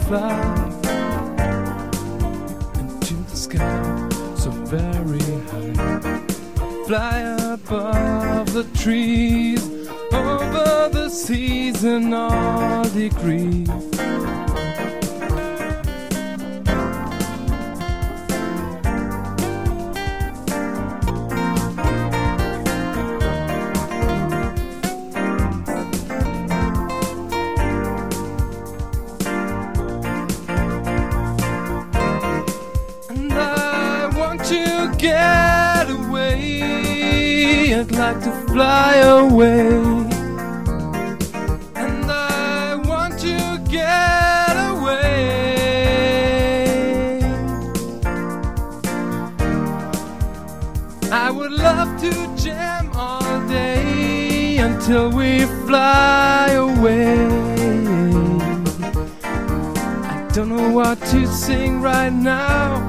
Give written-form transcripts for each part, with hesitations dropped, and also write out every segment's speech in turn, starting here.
fly into the sky so very high. Fly above the trees, over the seas and all degrees. Get away, I'd like to fly away, and I want to get away. I would love to jam all day until we fly away. I don't know what to sing right now.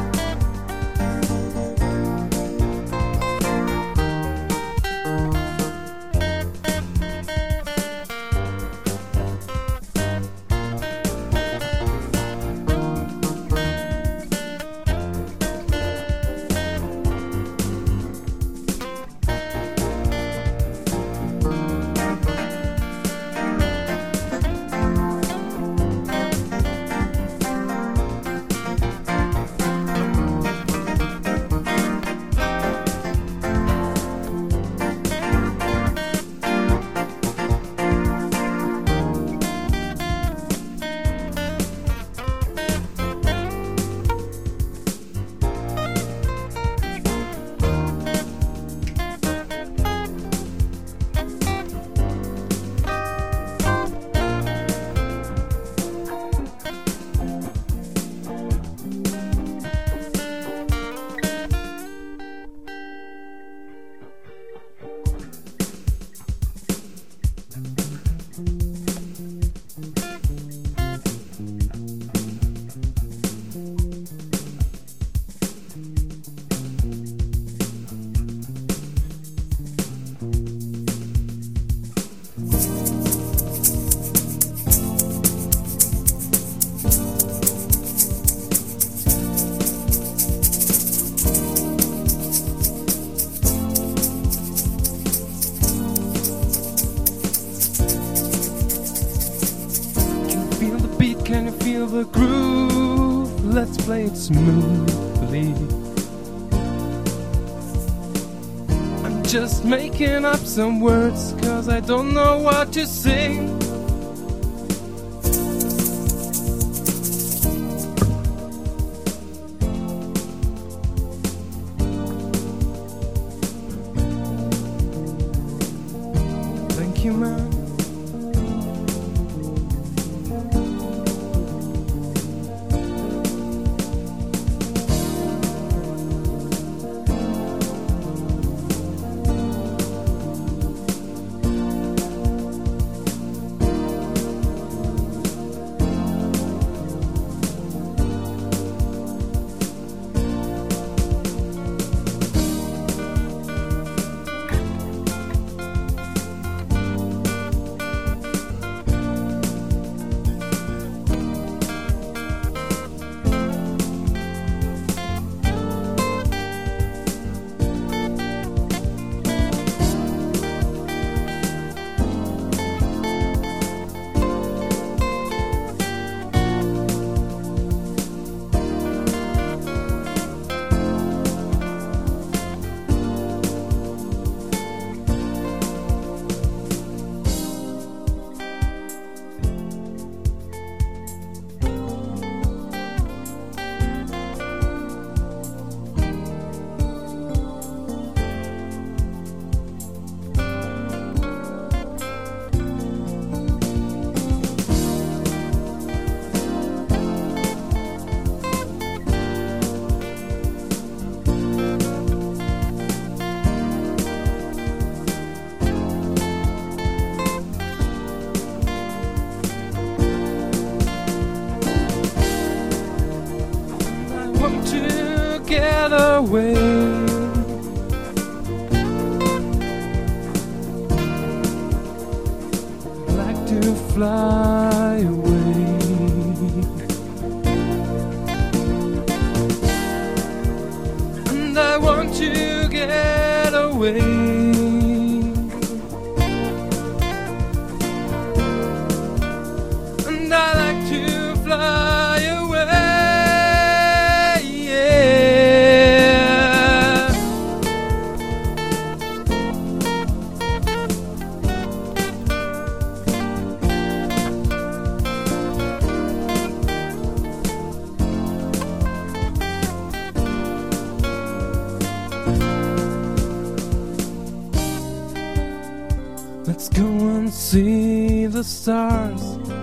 Can you feel the groove? Let's play it smoothly. I'm just making up some words, 'cause I don't know what to sing. Thank you, man. Get away, like to fly away. away. And I like to fly away, yeah. Let's go and see the stars.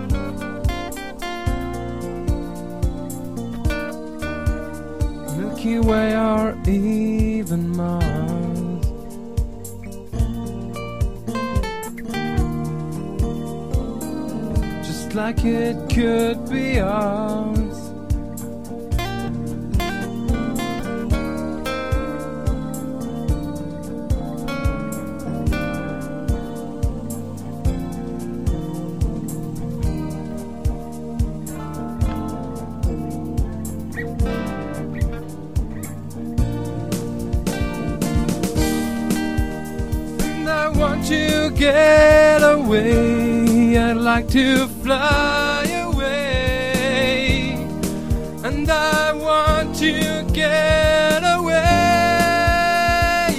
Milky Way or even Mars. Just like it could be ours. I want to get away, I'd like to fly away. And I want to get away,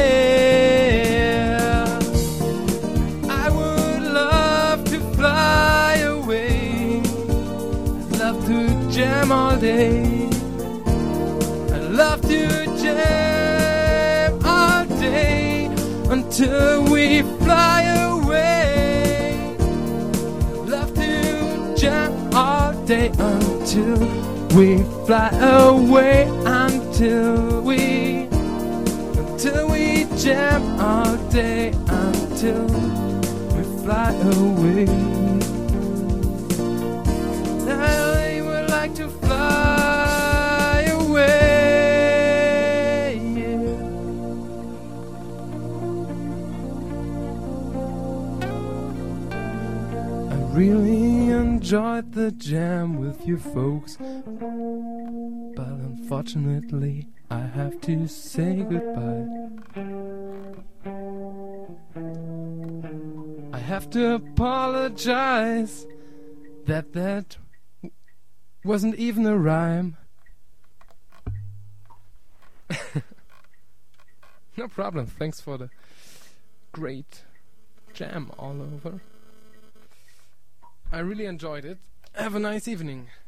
yeah. I would love to fly away, I'd love to jam all day, I'd love to jam all day until we fly away. Love to jam all day until we fly away. Until we jam all day until we fly away. I would like to fly away. Really enjoyed the jam with you folks, but unfortunately I have to say goodbye. I have to apologize that wasn't even a rhyme. No problem, thanks for the great jam all over. I really enjoyed it. Have a nice evening.